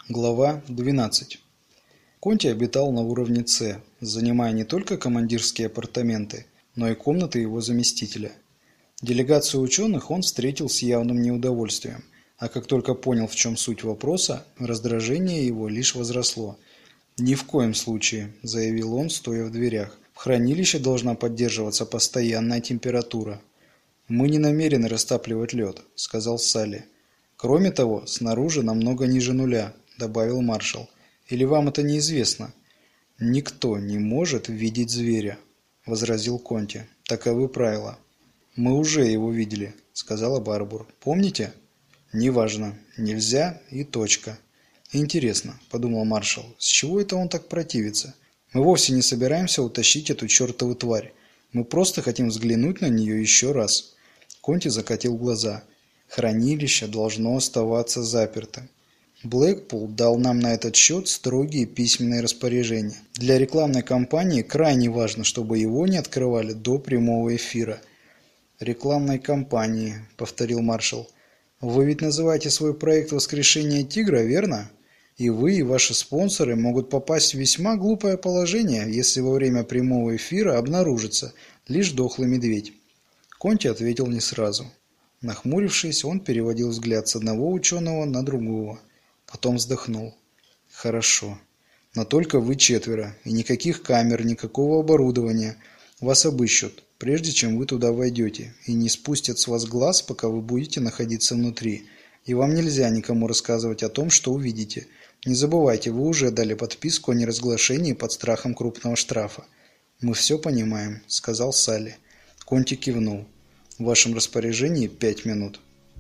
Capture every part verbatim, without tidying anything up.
Глава двенадцать. Конти обитал на уровне С, занимая не только командирские апартаменты, но и комнаты его заместителя. Делегацию ученых он встретил с явным неудовольствием, а как только понял, в чем суть вопроса, раздражение его лишь возросло. «Ни в коем случае», – заявил он, стоя в дверях, – «в хранилище должна поддерживаться постоянная температура». «Мы не намерены растапливать лед», – сказал Салли. «Кроме того, снаружи намного ниже нуля», – добавил маршал. «Или вам это неизвестно?» «Никто не может видеть зверя», – возразил Конти. «Таковы правила». «Мы уже его видели», – сказала Барбур. «Помните?» «Неважно. Нельзя и точка». «Интересно», – подумал маршал, – «с чего это он так противится? Мы вовсе не собираемся утащить эту чертову тварь. Мы просто хотим взглянуть на нее еще раз». Конти закатил глаза. «Хранилище должно оставаться запертым. Блэкпул дал нам на этот счет строгие письменные распоряжения. Для рекламной кампании крайне важно, чтобы его не открывали до прямого эфира». «Рекламной кампании», — повторил маршал. «Вы ведь называете свой проект «Воскрешение тигра», верно? И вы, и ваши спонсоры могут попасть в весьма глупое положение, если во время прямого эфира обнаружится лишь дохлый медведь». Конти ответил не сразу. Нахмурившись, он переводил взгляд с одного ученого на другого. Потом вздохнул. «Хорошо. Но только вы четверо, и никаких камер, никакого оборудования. Вас обыщут, прежде чем вы туда войдете, и не спустят с вас глаз, пока вы будете находиться внутри. И вам нельзя никому рассказывать о том, что увидите. Не забывайте, вы уже дали подписку о неразглашении под страхом крупного штрафа». «Мы все понимаем», — сказал Салли. Конти кивнул. «В вашем распоряжении пять минут».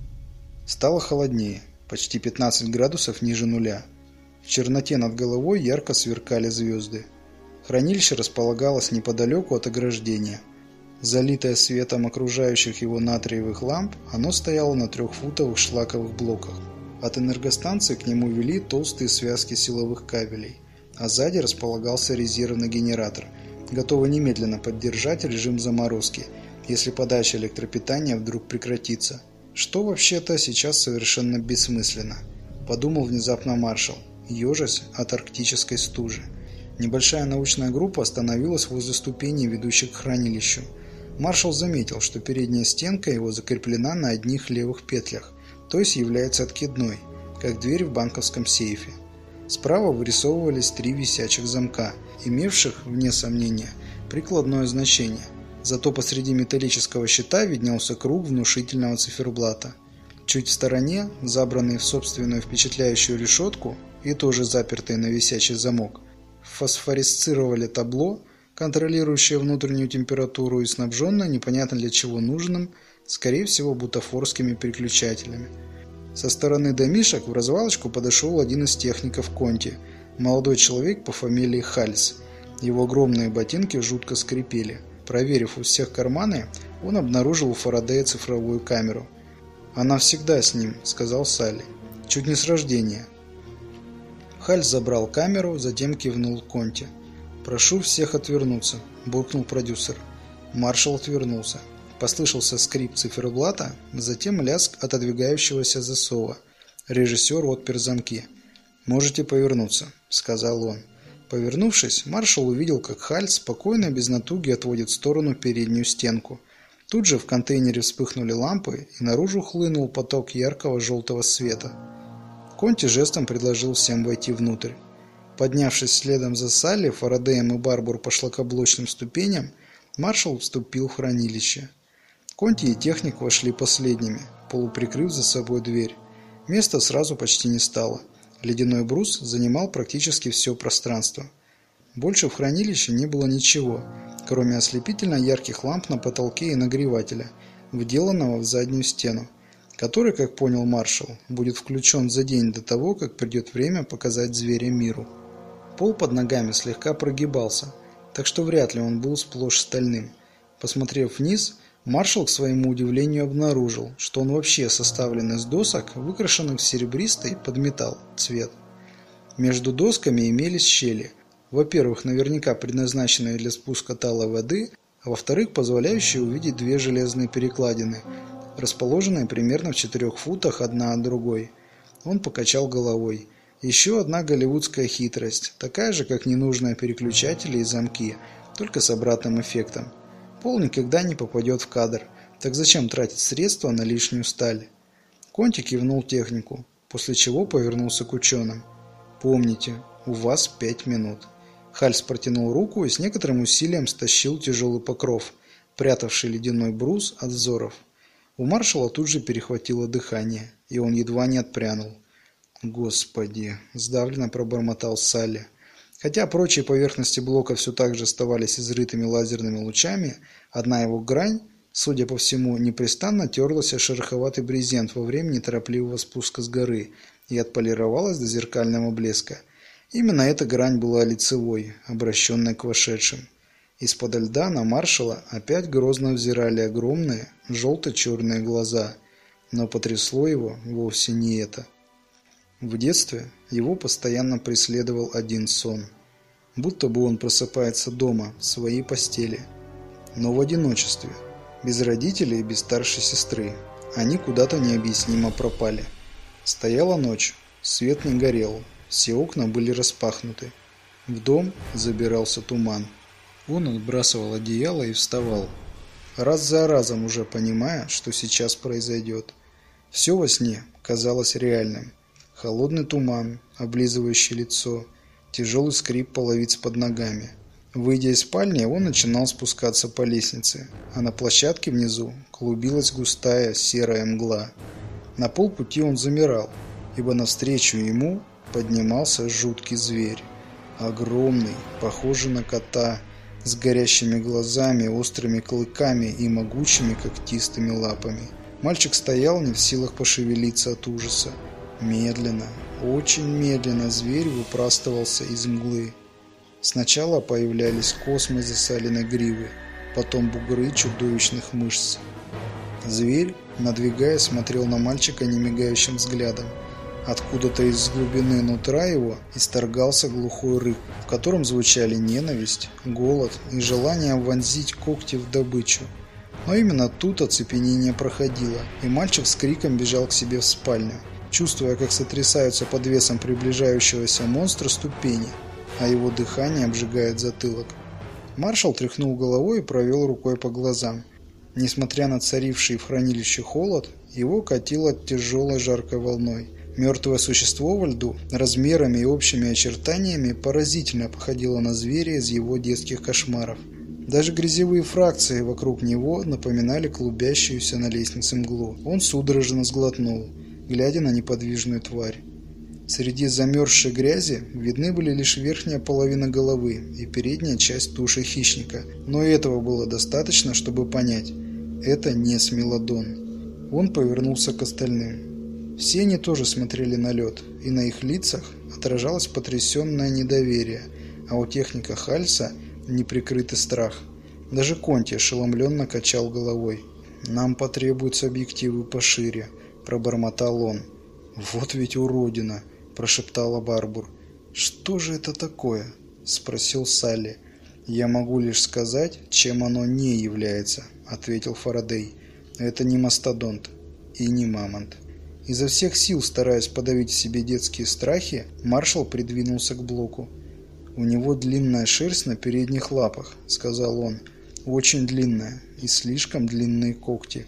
Стало холоднее, почти пятнадцать градусов ниже нуля. В черноте над головой ярко сверкали звезды. Хранилище располагалось неподалеку от ограждения. Залитое светом окружающих его натриевых ламп, оно стояло на трехфутовых шлаковых блоках. От энергостанции к нему вели толстые связки силовых кабелей, а сзади располагался резервный генератор, готовый немедленно поддержать режим заморозки, если подача электропитания вдруг прекратится. Что вообще-то сейчас совершенно бессмысленно, подумал внезапно маршал, ежась от арктической стужи. Небольшая научная группа остановилась возле ступеней, ведущих к хранилищу. Маршал заметил, что передняя стенка его закреплена на одних левых петлях, то есть является откидной, как дверь в банковском сейфе. Справа вырисовывались три висячих замка, имевших, вне сомнения, прикладное значение. Зато посреди металлического щита виднелся круг внушительного циферблата. Чуть в стороне, забранный в собственную впечатляющую решетку и тоже запертый на висячий замок, фосфорисцировали табло, контролирующее внутреннюю температуру и снабженное непонятно для чего нужным, скорее всего, бутафорскими переключателями. Со стороны домишек в развалочку подошел один из техников Конти, молодой человек по фамилии Хальс. Его огромные ботинки жутко скрипели. Проверив у всех карманы, он обнаружил у Фарадея цифровую камеру. «Она всегда с ним», — сказал Салли. «Чуть не с рождения». Хальс забрал камеру, затем кивнул Конти. «Прошу всех отвернуться», — буркнул продюсер. Маршал отвернулся. Послышался скрип циферблата, затем лязг отодвигающегося засова. Режиссер отпер замки. «Можете повернуться», — сказал он. Повернувшись, маршал увидел, как Хальс спокойно, без натуги отводит в сторону переднюю стенку. Тут же в контейнере вспыхнули лампы, и наружу хлынул поток яркого желтого света. Конти жестом предложил всем войти внутрь. Поднявшись следом за Салли, Фарадеем и Барбур по шлакоблочным ступеням, маршал вступил в хранилище. Конти и техник вошли последними, полуприкрыв за собой дверь. Места сразу почти не стало. Ледяной брус занимал практически все пространство. Больше в хранилище не было ничего, кроме ослепительно ярких ламп на потолке и нагревателя, вделанного в заднюю стену, который, как понял маршал, будет включен за день до того, как придет время показать зверя миру. Пол под ногами слегка прогибался, так что вряд ли он был сплошь стальным. Посмотрев вниз, маршал к своему удивлению обнаружил, что он вообще составлен из досок, выкрашенных в серебристый под металл цвет. Между досками имелись щели, во-первых, наверняка предназначенные для спуска талой воды, а во-вторых, позволяющие увидеть две железные перекладины, расположенные примерно в четырех футах одна от другой. Он покачал головой. Еще одна голливудская хитрость, такая же, как ненужные переключатели и замки, только с обратным эффектом. Пол никогда не попадет в кадр, так зачем тратить средства на лишнюю сталь? Конти кивнул технику, после чего повернулся к ученым. «Помните, у вас пять минут». Хальс протянул руку и с некоторым усилием стащил тяжелый покров, прятавший ледяной брус от взоров. У маршала тут же перехватило дыхание, и он едва не отпрянул. «Господи!» – сдавленно пробормотал Салли. Хотя прочие поверхности блока все так же оставались изрытыми лазерными лучами, одна его грань, судя по всему, непрестанно терлась о шероховатый брезент во время неторопливого спуска с горы и отполировалась до зеркального блеска. Именно эта грань была лицевой, обращенной к вошедшим. Из-под льда на маршала опять грозно взирали огромные желто-черные глаза, но потрясло его вовсе не это. В детстве его постоянно преследовал один сон. Будто бы он просыпается дома, в своей постели. Но в одиночестве, без родителей и без старшей сестры. Они куда-то необъяснимо пропали. Стояла ночь, свет не горел, все окна были распахнуты. В дом забирался туман. Он отбрасывал одеяло и вставал, раз за разом уже понимая, что сейчас произойдет. Все во сне казалось реальным. Холодный туман, облизывающий лицо, тяжелый скрип половиц под ногами. Выйдя из спальни, он начинал спускаться по лестнице, а на площадке внизу клубилась густая серая мгла. На полпути он замирал, ибо навстречу ему поднимался жуткий зверь. Огромный, похожий на кота, с горящими глазами, острыми клыками и могучими когтистыми лапами. Мальчик стоял не в силах пошевелиться от ужаса. Медленно, очень медленно зверь выпрастывался из мглы. Сначала появлялись космы засаленной гривы, потом бугры чудовищных мышц. Зверь, надвигаясь, смотрел на мальчика немигающим взглядом. Откуда-то из глубины нутра его исторгался глухой рык, в котором звучали ненависть, голод и желание вонзить когти в добычу. Но именно тут оцепенение проходило, и мальчик с криком бежал к себе в спальню, чувствуя, как сотрясаются под весом приближающегося монстра ступени, а его дыхание обжигает затылок. Маршал тряхнул головой и провел рукой по глазам. Несмотря на царивший в хранилище холод, его катило тяжелой жаркой волной. Мертвое существо во льду размерами и общими очертаниями поразительно походило на зверя из его детских кошмаров. Даже грязевые фракции вокруг него напоминали клубящуюся на лестнице мглу. Он судорожно сглотнул, глядя на неподвижную тварь. Среди замерзшей грязи видны были лишь верхняя половина головы и передняя часть туши хищника, но и этого было достаточно, чтобы понять – это не смелодон. Он повернулся к остальным. Все они тоже смотрели на лед, и на их лицах отражалось потрясенное недоверие, а у техника Хальса неприкрытый страх. Даже Конти ошеломленно качал головой. «Нам потребуются объективы пошире», – пробормотал он. «Вот ведь уродина!» – прошептала Барбур. «Что же это такое?» – спросил Салли. «Я могу лишь сказать, чем оно не является», – ответил Фарадей. «Это не мастодонт и не мамонт». Изо всех сил, стараясь подавить в себе детские страхи, маршал придвинулся к блоку. «У него длинная шерсть на передних лапах», – сказал он. «Очень длинная и слишком длинные когти».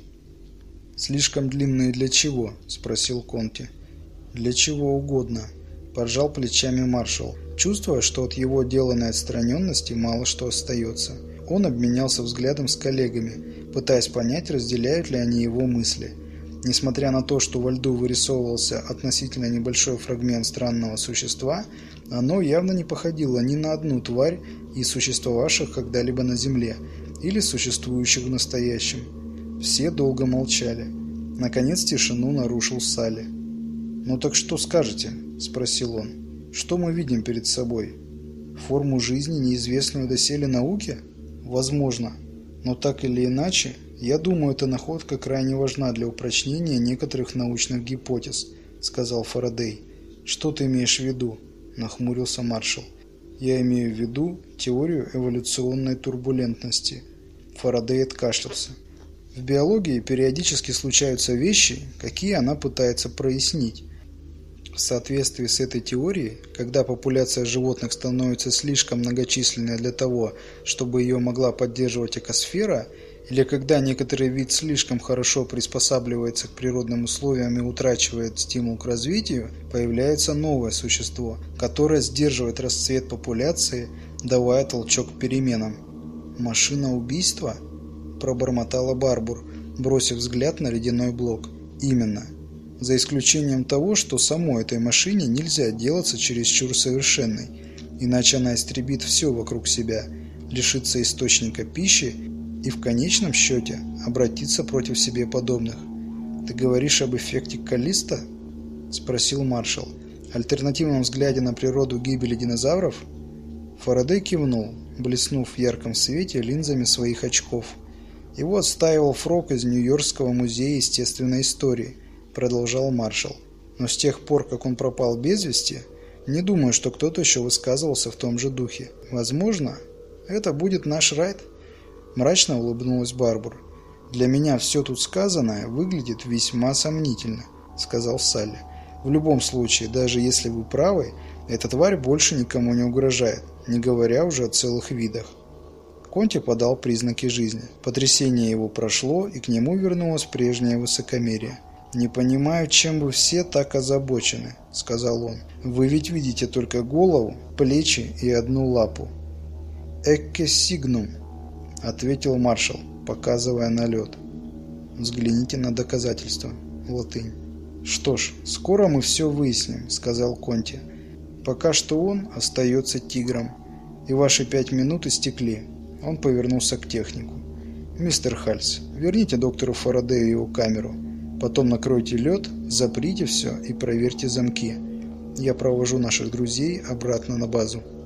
«Слишком длинные для чего?» – спросил Конти. «Для чего угодно», – пожал плечами маршал, чувствуя, что от его деланной отстраненности мало что остается. Он обменялся взглядом с коллегами, пытаясь понять, разделяют ли они его мысли. Несмотря на то, что во льду вырисовывался относительно небольшой фрагмент странного существа, оно явно не походило ни на одну тварь из существовавших когда-либо на Земле или существующих в настоящем. Все долго молчали. Наконец тишину нарушил Салли. «Ну так что скажете?» – спросил он. «Что мы видим перед собой? Форму жизни, неизвестную доселе науке? Возможно. Но так или иначе, я думаю, эта находка крайне важна для упрочнения некоторых научных гипотез», – сказал Фарадей. «Что ты имеешь в виду?» – нахмурился маршал. «Я имею в виду теорию эволюционной турбулентности». Фарадей откашлялся. В биологии периодически случаются вещи, какие она пытается прояснить. В соответствии с этой теорией, когда популяция животных становится слишком многочисленной для того, чтобы ее могла поддерживать экосфера, или когда некоторый вид слишком хорошо приспосабливается к природным условиям и утрачивает стимул к развитию, появляется новое существо, которое сдерживает расцвет популяции, давая толчок к переменам. «Машина убийства?» – пробормотала Барбур, бросив взгляд на ледяной блок. «Именно. За исключением того, что самой этой машине нельзя делаться чересчур совершенной, иначе она истребит все вокруг себя, лишится источника пищи и в конечном счете обратиться против себе подобных. Ты говоришь об эффекте Каллисто?» – спросил маршал. «Альтернативном взгляде на природу гибели динозавров?» Фарадей кивнул, блеснув в ярком свете линзами своих очков. «Его отстаивал Фрог из Нью-Йоркского музея естественной истории», – продолжал маршал. «Но с тех пор, как он пропал без вести, не думаю, что кто-то еще высказывался в том же духе. Возможно, это будет наш Райт?» Мрачно улыбнулась Барбур. «Для меня все тут сказанное выглядит весьма сомнительно», – сказал Салли. «В любом случае, даже если вы правы, эта тварь больше никому не угрожает, не говоря уже о целых видах». Конти подал признаки жизни. Потрясение его прошло, и к нему вернулось прежнее высокомерие. «Не понимаю, чем вы все так озабочены», – сказал он. «Вы ведь видите только голову, плечи и одну лапу». «Экке сигнум», – ответил маршал, показывая на лед. «Взгляните на доказательства». Латынь. «Что ж, скоро мы все выясним», – сказал Конти. «Пока что он остается тигром, и ваши пять минут истекли». Он повернулся к технику. «Мистер Хальс, верните доктору Фарадею его камеру. Потом накройте лед, заприте все и проверьте замки. Я провожу наших друзей обратно на базу».